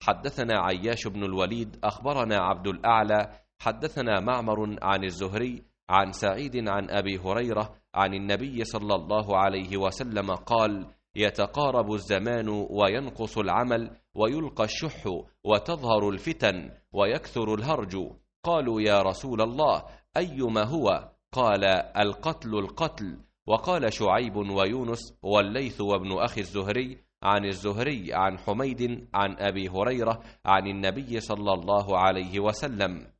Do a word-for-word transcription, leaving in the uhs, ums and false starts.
حدثنا عياش بن الوليد أخبرنا عبد الأعلى حدثنا معمر عن الزهري عن سعيد عن أبي هريرة عن النبي صلى الله عليه وسلم قال: يتقارب الزمان وينقص العمل ويلقى الشح وتظهر الفتن ويكثر الهرج. قالوا: يا رسول الله أيما هو؟ قال: القتل القتل. وقال شعيب ويونس والليث وابن أخي الزهري عن الزهري عن حميد عن أبي هريرة عن النبي صلى الله عليه وسلم: